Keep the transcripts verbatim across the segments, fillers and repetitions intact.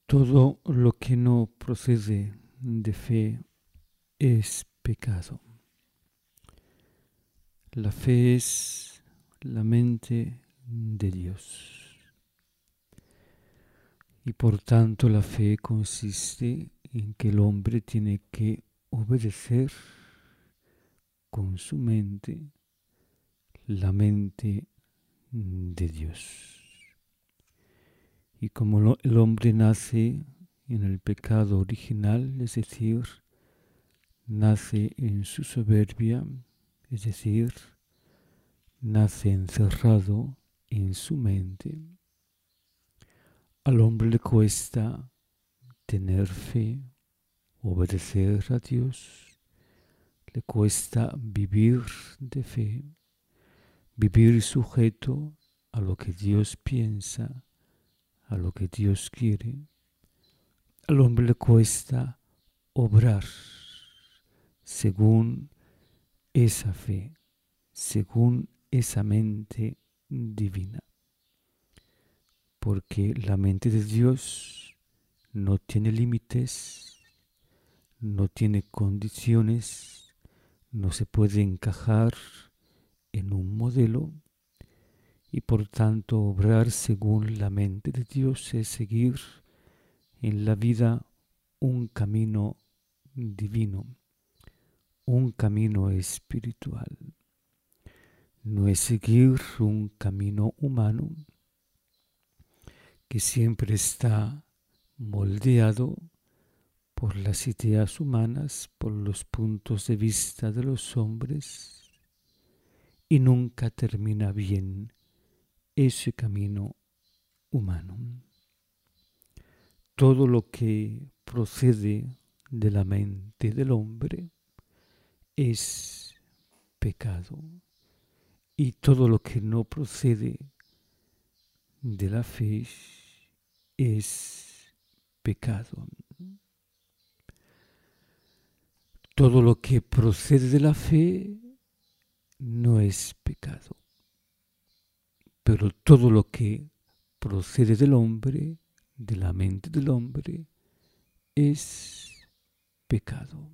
Todo lo que no procede de fe es pecado. La fe es la mente de Dios. Y por tanto la fe consiste en que el hombre tiene que obedecer con su mente la mente de Dios. Y como lo, el hombre nace en el pecado original, es decir, nace en su soberbia, es decir, nace encerrado en su mente, al hombre le cuesta tener fe, obedecer a Dios, le cuesta vivir de fe, vivir sujeto a lo que Dios piensa, a lo que Dios quiere. Al hombre le cuesta obrar según esa fe, según esa mente divina. Porque la mente de Dios no tiene límites, no tiene condiciones, no se puede encajar en un modelo y por tanto obrar según la mente de Dios es seguir en la vida un camino divino, un camino espiritual. No es seguir un camino humano que siempre está moldeado por las ideas humanas, por los puntos de vista de los hombres, y nunca termina bien ese camino humano. Todo lo que procede de la mente del hombre es pecado, y todo lo que no procede de la fe es pecado. Todo lo que procede de la fe no es pecado, pero todo lo que procede del hombre, de la mente del hombre, es pecado.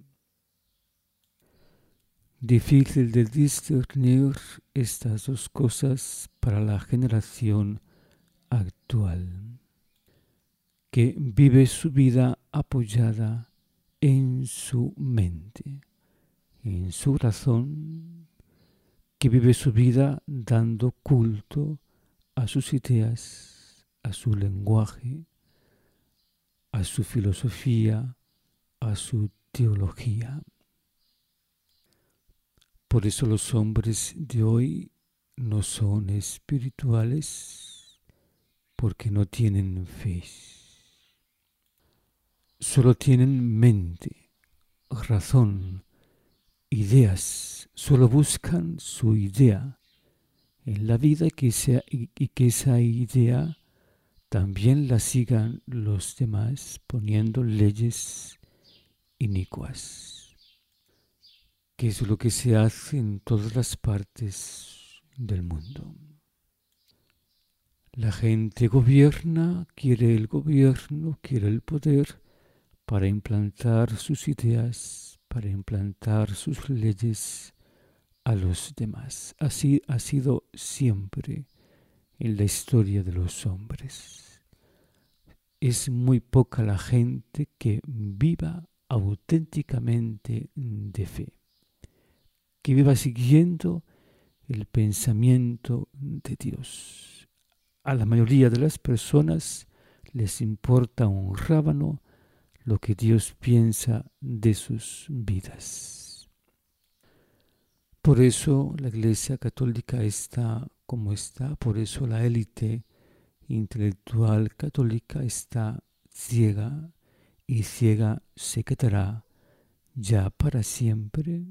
Difícil de discernir estas dos cosas para la generación actual, que vive su vida apoyada en su mente, en su razón, que vive su vida dando culto a sus ideas, a su lenguaje, a su filosofía, a su teología. Por eso los hombres de hoy no son espirituales, porque no tienen fe. Solo tienen mente, razón, ideas, solo buscan su idea en la vida y que, sea, y, y que esa idea también la sigan los demás poniendo leyes inicuas, que es lo que se hace en todas las partes del mundo. La gente gobierna, quiere el gobierno, quiere el poder para implantar sus ideas, para implantar sus leyes a los demás. Así ha sido siempre en la historia de los hombres. Es muy poca la gente que viva auténticamente de fe, que viva siguiendo el pensamiento de Dios. A la mayoría de las personas les importa un rábano lo que Dios piensa de sus vidas. Por eso la Iglesia Católica está como está, por eso la élite intelectual católica está ciega y ciega se quedará ya para siempre.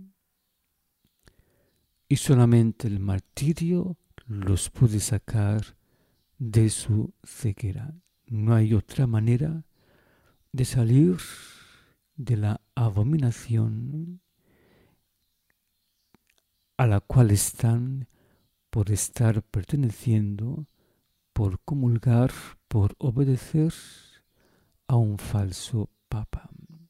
Y solamente el martirio los puede sacar de su ceguera. No hay otra manera de salir de la abominación a la cual están por estar perteneciendo, por comulgar, por obedecer a un falso papa.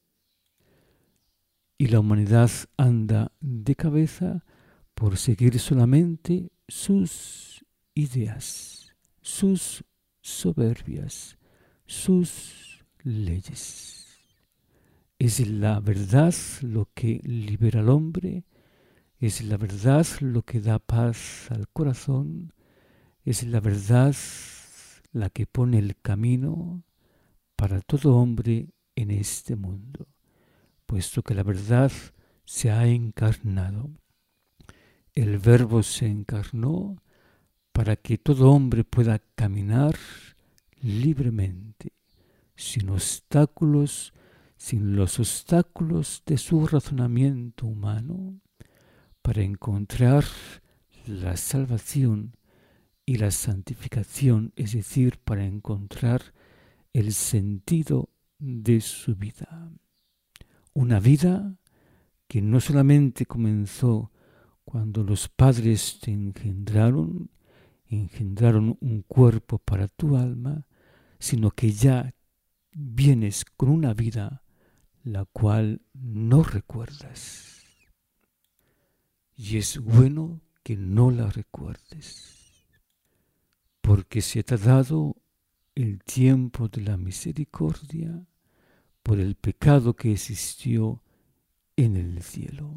Y la humanidad anda de cabeza por seguir solamente sus ideas, sus soberbias, sus leyes. Es la verdad lo que libera al hombre, es la verdad lo que da paz al corazón, es la verdad la que pone el camino para todo hombre en este mundo, puesto que la verdad se ha encarnado. El Verbo se encarnó para que todo hombre pueda caminar libremente, sin obstáculos, sin los obstáculos de su razonamiento humano, para encontrar la salvación y la santificación, es decir, para encontrar el sentido de su vida. Una vida que no solamente comenzó cuando los padres te engendraron, engendraron un cuerpo para tu alma, sino que ya vienes con una vida la cual no recuerdas. Y es bueno que no la recuerdes, porque se te ha dado el tiempo de la misericordia por el pecado que existió en el cielo,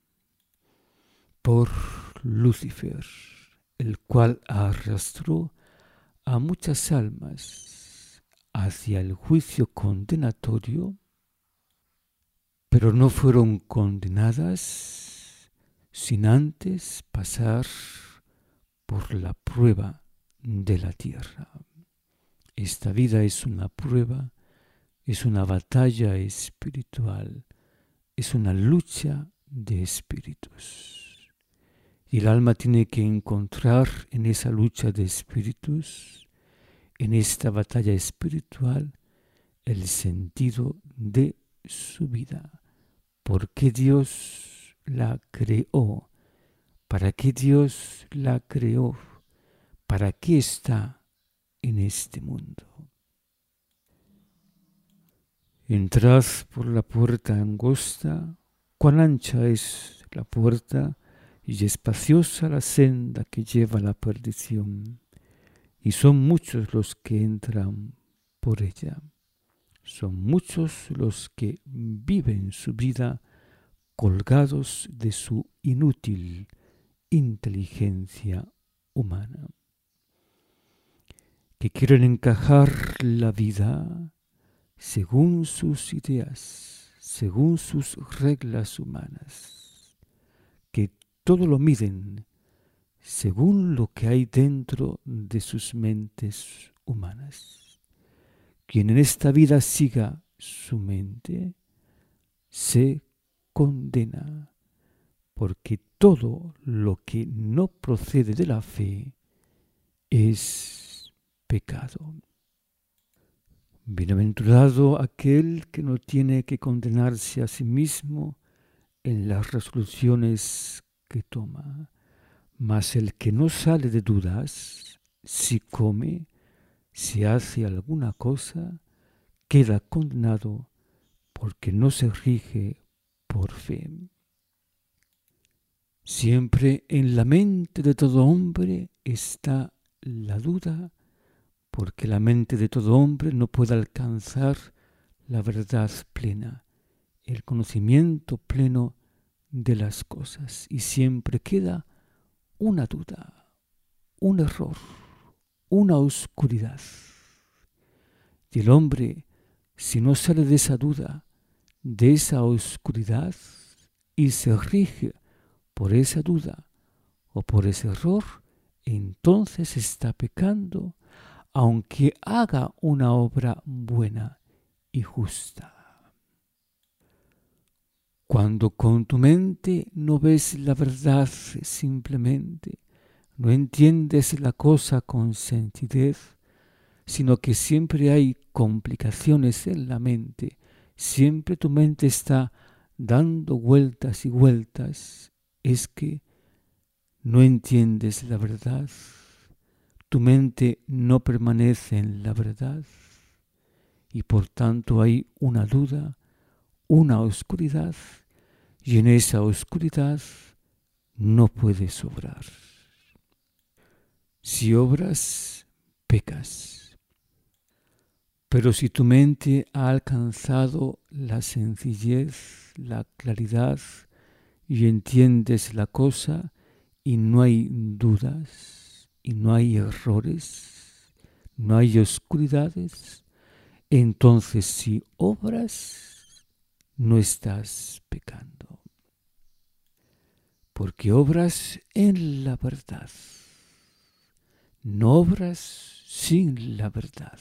por Lucifer, el cual arrastró a muchas almas hacia el juicio condenatorio, pero no fueron condenadas sin antes pasar por la prueba de la tierra. Esta vida es una prueba, es una batalla espiritual, es una lucha de espíritus. Y el alma tiene que encontrar en esa lucha de espíritus, en esta batalla espiritual, el sentido de su vida. ¿Por qué Dios la creó? ¿Para qué Dios la creó? ¿Para qué está en este mundo? Entrad por la puerta angosta, cuán ancha es la puerta y espaciosa la senda que lleva a la perdición, y son muchos los que entran por ella. Son muchos los que viven su vida colgados de su inútil inteligencia humana, que quieren encajar la vida según sus ideas, según sus reglas humanas, que todo lo miden según lo que hay dentro de sus mentes humanas. Quien en esta vida siga su mente se condena, porque todo lo que no procede de la fe es pecado. Bienaventurado aquel que no tiene que condenarse a sí mismo en las resoluciones que toma, mas el que no sale de dudas, si come, si hace alguna cosa, queda condenado porque no se rige por fe. Siempre en la mente de todo hombre está la duda, porque la mente de todo hombre no puede alcanzar la verdad plena, el conocimiento pleno de las cosas, y siempre queda una duda, un error, una oscuridad. Y el hombre, si no sale de esa duda, de esa oscuridad, y se rige por esa duda o por ese error, entonces está pecando, aunque haga una obra buena y justa. Cuando con tu mente no ves la verdad simplemente, no entiendes la cosa con sensatez, sino que siempre hay complicaciones en la mente, siempre tu mente está dando vueltas y vueltas, es que no entiendes la verdad, tu mente no permanece en la verdad, y por tanto hay una duda, una oscuridad, y en esa oscuridad no puedes obrar. Si obras, pecas. Pero si tu mente ha alcanzado la sencillez, la claridad, y entiendes la cosa, y no hay dudas, y no hay errores, no hay oscuridades, entonces si obras, no estás pecando. Porque obras en la verdad, no obras sin la verdad.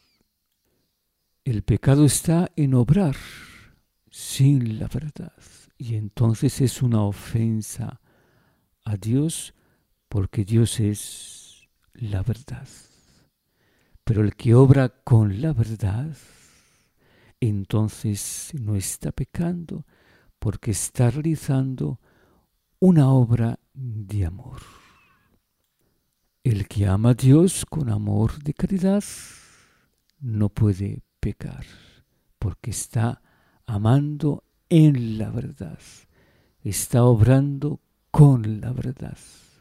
El pecado está en obrar sin la verdad, y entonces es una ofensa a Dios, porque Dios es la verdad. Pero el que obra con la verdad, entonces no está pecando, porque está realizando una obra de amor. El que ama a Dios con amor de caridad no puede pecar, porque está amando en la verdad, está obrando con la verdad.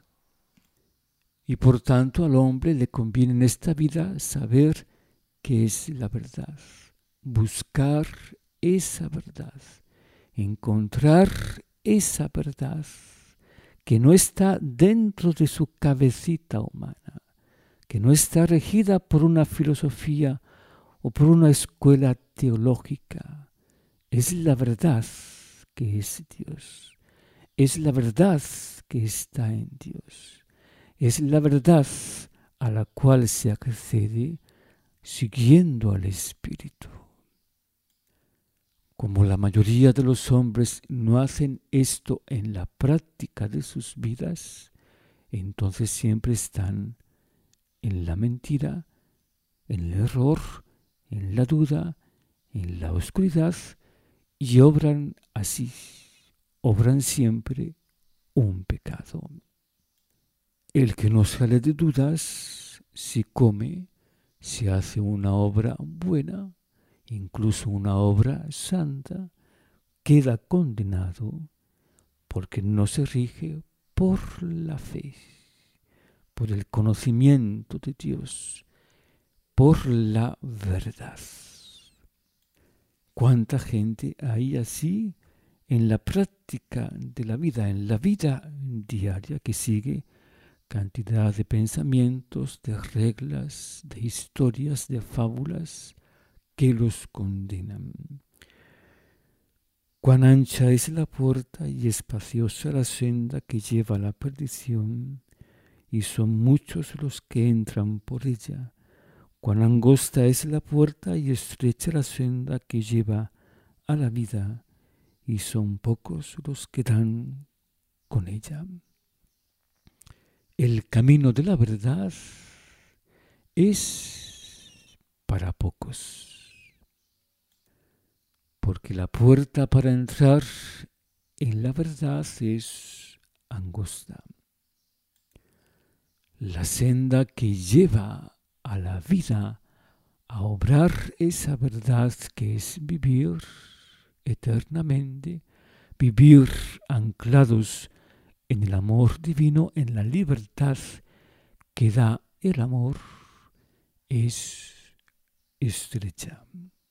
Y por tanto al hombre le conviene en esta vida saber qué es la verdad, buscar esa verdad, encontrar esa verdad que no está dentro de su cabecita humana, que no está regida por una filosofía o por una escuela teológica. Es la verdad que es Dios, es la verdad que está en Dios, es la verdad a la cual se accede siguiendo al Espíritu. Como la mayoría de los hombres no hacen esto en la práctica de sus vidas, entonces siempre están en la mentira, en el error, en la duda, en la oscuridad, y obran así, obran siempre un pecado. El que no sale de dudas, si come, si hace una obra buena, incluso una obra santa, queda condenado porque no se rige por la fe, por el conocimiento de Dios, por la verdad. ¿Cuánta gente hay así en la práctica de la vida, en la vida diaria, que sigue cantidad de pensamientos, de reglas, de historias, de fábulas que los condenan? Cuán ancha es la puerta y espaciosa la senda que lleva a la perdición, y son muchos los que entran por ella. Cuán angosta es la puerta y estrecha la senda que lleva a la vida, y son pocos los que dan con ella. El camino de la verdad es para pocos, porque la puerta para entrar en la verdad es angosta. La senda que lleva a la vida, a obrar esa verdad que es vivir eternamente, vivir anclados en el amor divino, en la libertad que da el amor, es estrecha.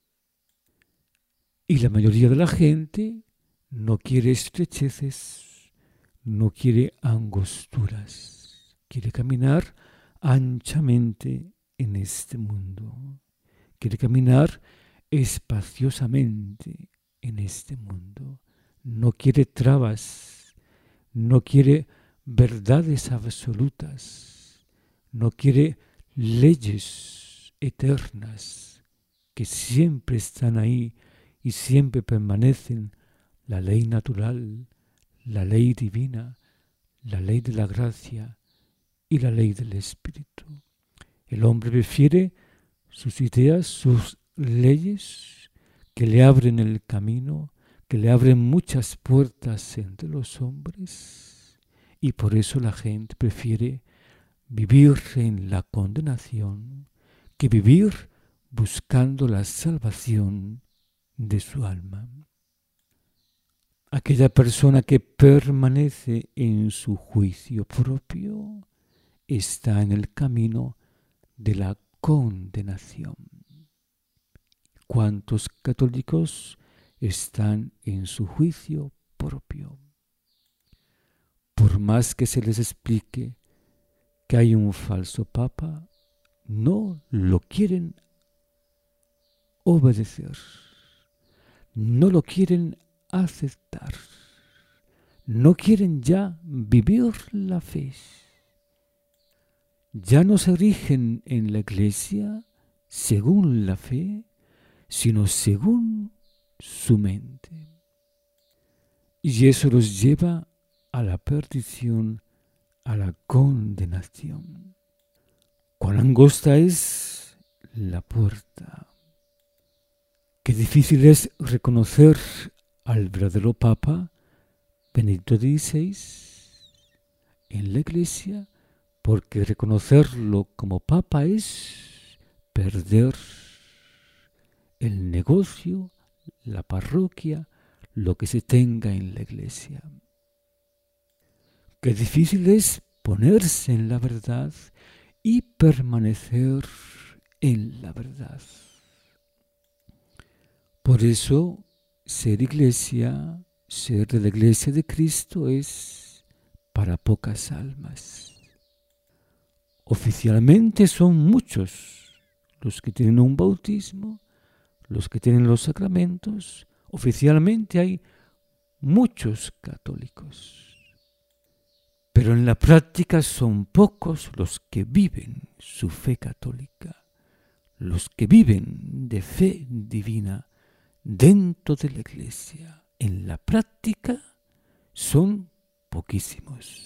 Y la mayoría de la gente no quiere estrecheces, no quiere angosturas, quiere caminar anchamente en este mundo, quiere caminar espaciosamente en este mundo, no quiere trabas, no quiere verdades absolutas, no quiere leyes eternas que siempre están ahí y siempre permanecen: la ley natural, la ley divina, la ley de la gracia y la ley del Espíritu. El hombre prefiere sus ideas, sus leyes, que le abren el camino, que le abren muchas puertas entre los hombres, y por eso la gente prefiere vivir en la condenación que vivir buscando la salvación de su alma. Aquella persona que permanece en su juicio propio está en el camino de la condenación. ¿Cuántos católicos están en su juicio propio? Por más que se les explique que hay un falso papa, no lo quieren obedecer, no lo quieren aceptar, no quieren ya vivir la fe. Ya no se rigen en la iglesia según la fe, sino según su mente. Y eso los lleva a la perdición, a la condenación. Cuán angosta es la puerta. Qué difícil es reconocer al verdadero Papa Benedicto dieciséis en la iglesia, porque reconocerlo como Papa es perder el negocio, la parroquia, lo que se tenga en la iglesia. Qué difícil es ponerse en la verdad y permanecer en la verdad. Por eso, ser iglesia, ser de la iglesia de Cristo es para pocas almas. Oficialmente son muchos los que tienen un bautismo, los que tienen los sacramentos. Oficialmente hay muchos católicos. Pero en la práctica son pocos los que viven su fe católica, los que viven de fe divina dentro de la iglesia. En la práctica son poquísimos.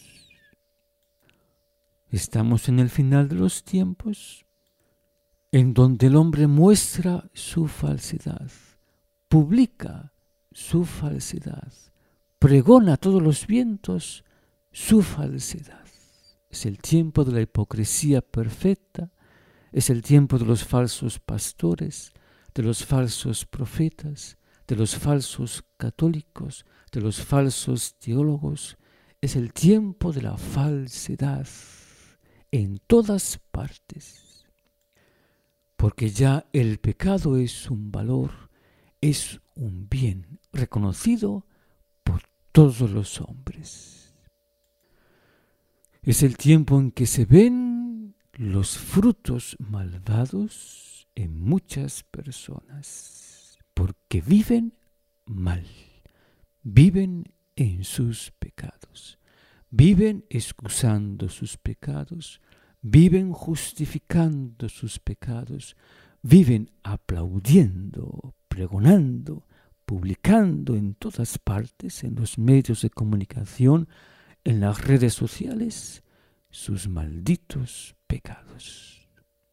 Estamos en el final de los tiempos, en donde el hombre muestra su falsedad, publica su falsedad, pregona a todos los vientos su falsedad. Es el tiempo de la hipocresía perfecta, es el tiempo de los falsos pastores, de los falsos profetas, de los falsos católicos, de los falsos teólogos. Es el tiempo de la falsedad en todas partes. Porque ya el pecado es un valor, es un bien reconocido por todos los hombres. Es el tiempo en que se ven los frutos malvados en muchas personas, porque viven mal, viven en sus pecados, viven excusando sus pecados, viven justificando sus pecados, viven aplaudiendo, pregonando, publicando en todas partes, en los medios de comunicación, en las redes sociales, sus malditos pecados.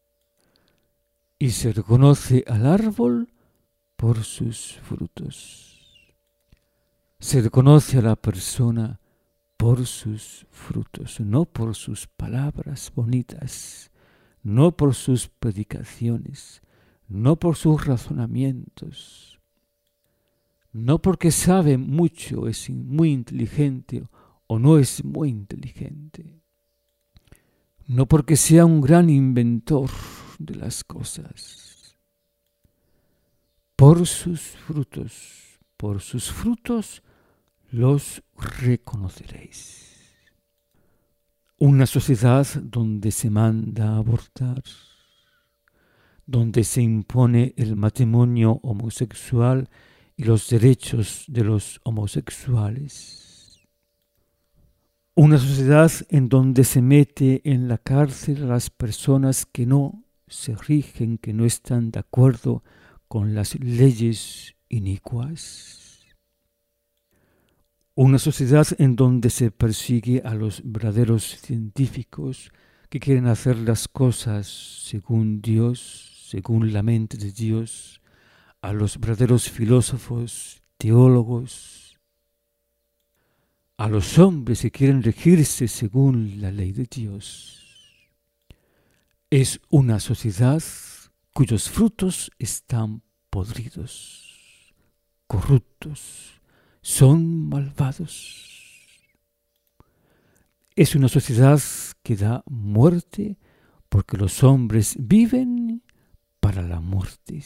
Y se reconoce al árbol por sus frutos. Se reconoce a la persona por sus frutos, no por sus palabras bonitas, no por sus predicaciones, no por sus razonamientos, no porque sabe mucho, es muy inteligente o no es muy inteligente, no porque sea un gran inventor de las cosas. Por sus frutos, por sus frutos los reconoceréis. Una sociedad donde se manda a abortar, donde se impone el matrimonio homosexual y los derechos de los homosexuales. Una sociedad en donde se mete en la cárcel a las personas que no se rigen, que no están de acuerdo con las leyes inicuas. Una sociedad en donde se persigue a los verdaderos científicos que quieren hacer las cosas según Dios, según la mente de Dios, a los verdaderos filósofos, teólogos, a los hombres que quieren regirse según la ley de Dios. Es una sociedad cuyos frutos están podridos, corruptos, son malvados. Es una sociedad que da muerte porque los hombres viven para la muerte.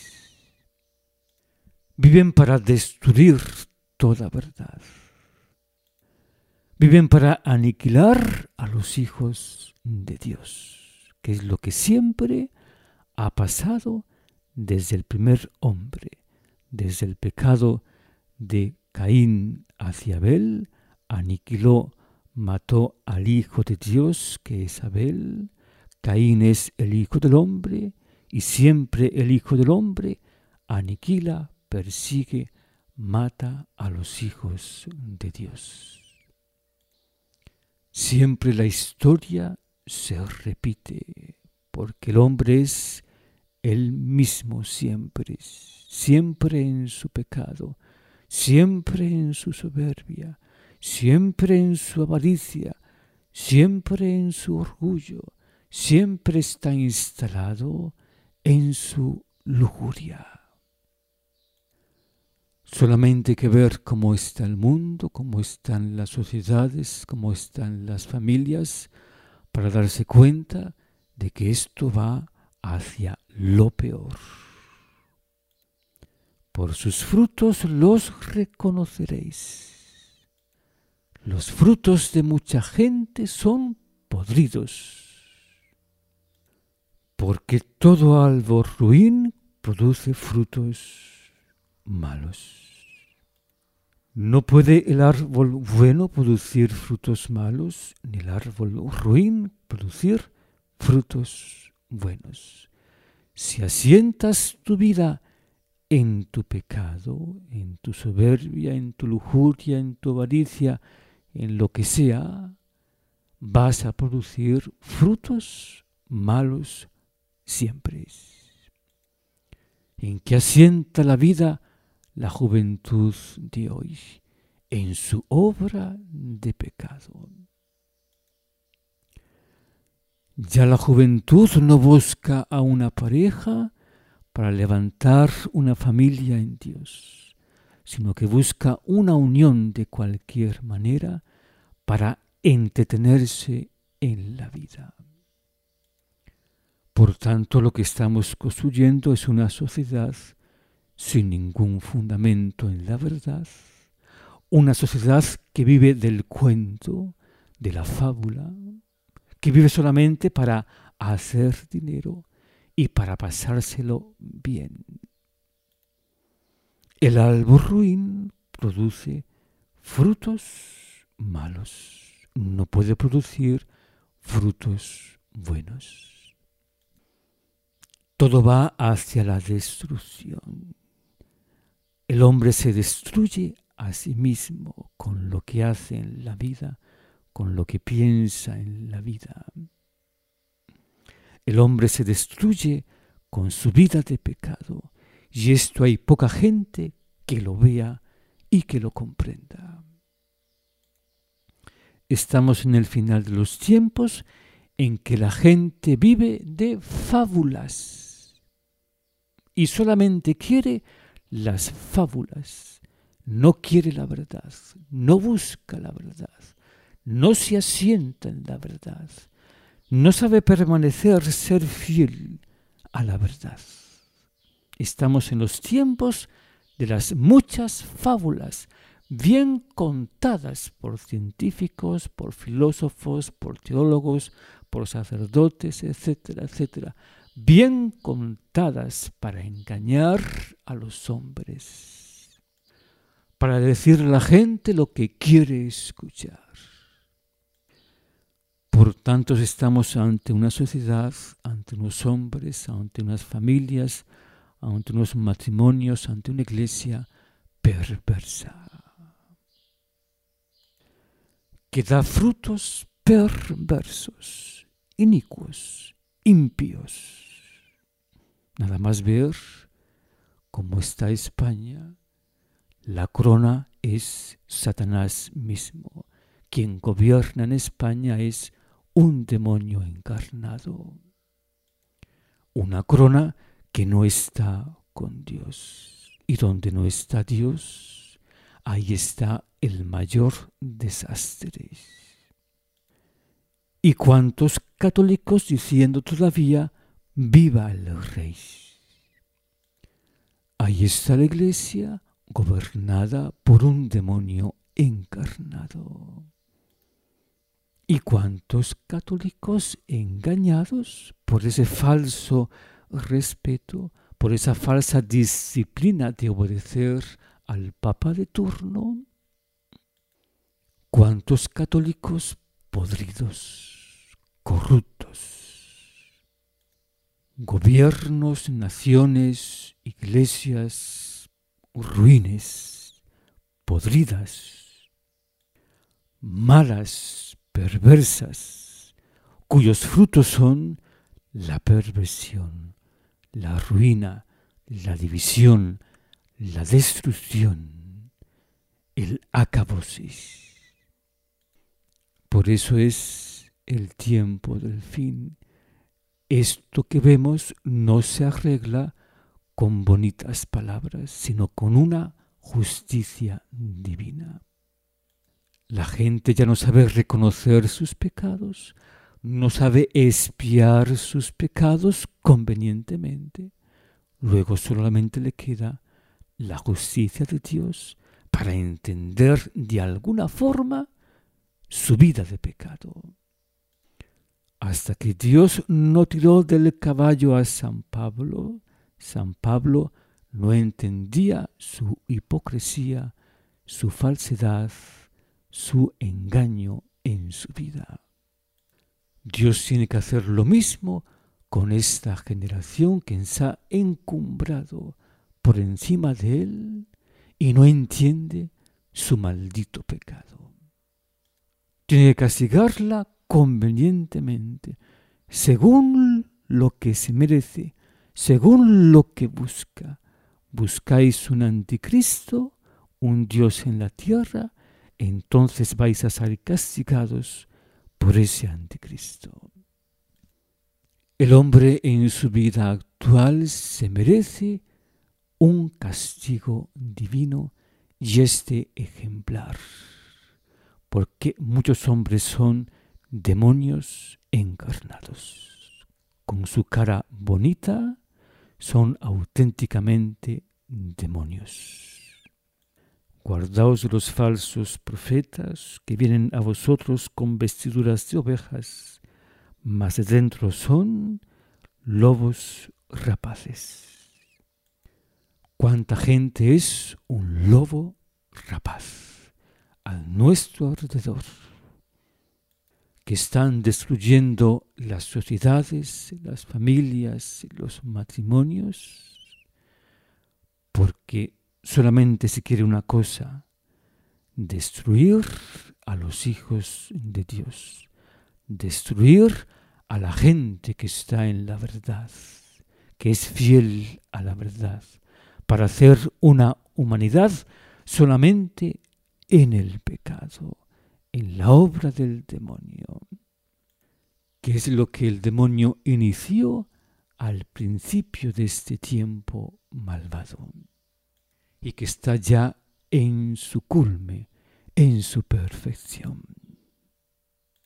Viven para destruir toda verdad. Viven para aniquilar a los hijos de Dios, que es lo que siempre ha pasado desde el primer hombre, desde el pecado de Caín hacia Abel, aniquiló, mató al hijo de Dios, que es Abel. Caín es el hijo del hombre, y siempre el hijo del hombre aniquila, persigue, mata a los hijos de Dios. Siempre la historia se repite, porque el hombre es el mismo siempre, siempre en su pecado, siempre en su soberbia, siempre en su avaricia, siempre en su orgullo, siempre está instalado en su lujuria. Solamente hay que ver cómo está el mundo, cómo están las sociedades, cómo están las familias, para darse cuenta de que esto va hacia lo peor. Por sus frutos los reconoceréis. Los frutos de mucha gente son podridos, porque todo árbol ruin produce frutos malos. No puede el árbol bueno producir frutos malos, ni el árbol ruin producir frutos buenos. Si asientas tu vida en tu pecado, en tu soberbia, en tu lujuria, en tu avaricia, en lo que sea, vas a producir frutos malos siempre. ¿En qué asienta la vida la juventud de hoy? En su obra de pecado. Ya la juventud no busca a una pareja para levantar una familia en Dios, sino que busca una unión de cualquier manera para entretenerse en la vida. Por tanto, lo que estamos construyendo es una sociedad sin ningún fundamento en la verdad, una sociedad que vive del cuento, de la fábula, que vive solamente para hacer dinero y para pasárselo bien. El árbol ruin produce frutos malos, no puede producir frutos buenos. Todo va hacia la destrucción. El hombre se destruye a sí mismo con lo que hace en la vida, con lo que piensa en la vida. El hombre se destruye con su vida de pecado, y esto hay poca gente que lo vea y que lo comprenda. Estamos en el final de los tiempos en que la gente vive de fábulas y solamente quiere las fábulas, no quiere la verdad, no busca la verdad, no se asienta en la verdad, no sabe permanecer, ser fiel a la verdad. Estamos en los tiempos de las muchas fábulas, bien contadas por científicos, por filósofos, por teólogos, por sacerdotes, etcétera, etcétera, bien contadas para engañar a los hombres, para decirle a la gente lo que quiere escuchar. Por tanto, estamos ante una sociedad, ante unos hombres, ante unas familias, ante unos matrimonios, ante una iglesia perversa, que da frutos perversos, inicuos, impíos. Nada más ver cómo está España, la corona es Satanás mismo. Quien gobierna en España es un demonio encarnado. Una corona que no está con Dios. Y donde no está Dios, ahí está el mayor desastre. ¿Y cuántos católicos diciendo todavía, viva el Rey? Ahí está la Iglesia gobernada por un demonio encarnado. ¿Y cuántos católicos engañados por ese falso respeto, por esa falsa disciplina de obedecer al Papa de turno? ¿Cuántos católicos podridos, corruptos? Gobiernos, naciones, iglesias, ruines, podridas, malas, perversas, cuyos frutos son la perversión, la ruina, la división, la destrucción, el acabósis. Por eso es el tiempo del fin. Esto que vemos no se arregla con bonitas palabras, sino con una justicia divina. La gente ya no sabe reconocer sus pecados, no sabe expiar sus pecados convenientemente. Luego solamente le queda la justicia de Dios para entender de alguna forma su vida de pecado. Hasta que Dios no tiró del caballo a San Pablo, San Pablo no entendía su hipocresía, su falsedad, su engaño en su vida. Dios tiene que hacer lo mismo con esta generación que se ha encumbrado por encima de él y no entiende su maldito pecado. Tiene que castigarla convenientemente, según lo que se merece, según lo que busca. Buscáis un anticristo, un Dios en la tierra, entonces vais a ser castigados por ese anticristo. El hombre en su vida actual se merece un castigo divino y este ejemplar, porque muchos hombres son demonios encarnados. Con su cara bonita son auténticamente demonios. Guardaos de los falsos profetas que vienen a vosotros con vestiduras de ovejas, mas de dentro son lobos rapaces. ¿Cuánta gente es un lobo rapaz a nuestro alrededor? Que están destruyendo las sociedades, las familias, los matrimonios, porque solamente se quiere una cosa: destruir a los hijos de Dios, destruir a la gente que está en la verdad, que es fiel a la verdad, para hacer una humanidad solamente en el pecado, en la obra del demonio, que es lo que el demonio inició al principio de este tiempo malvado y que está ya en su culme, en su perfección.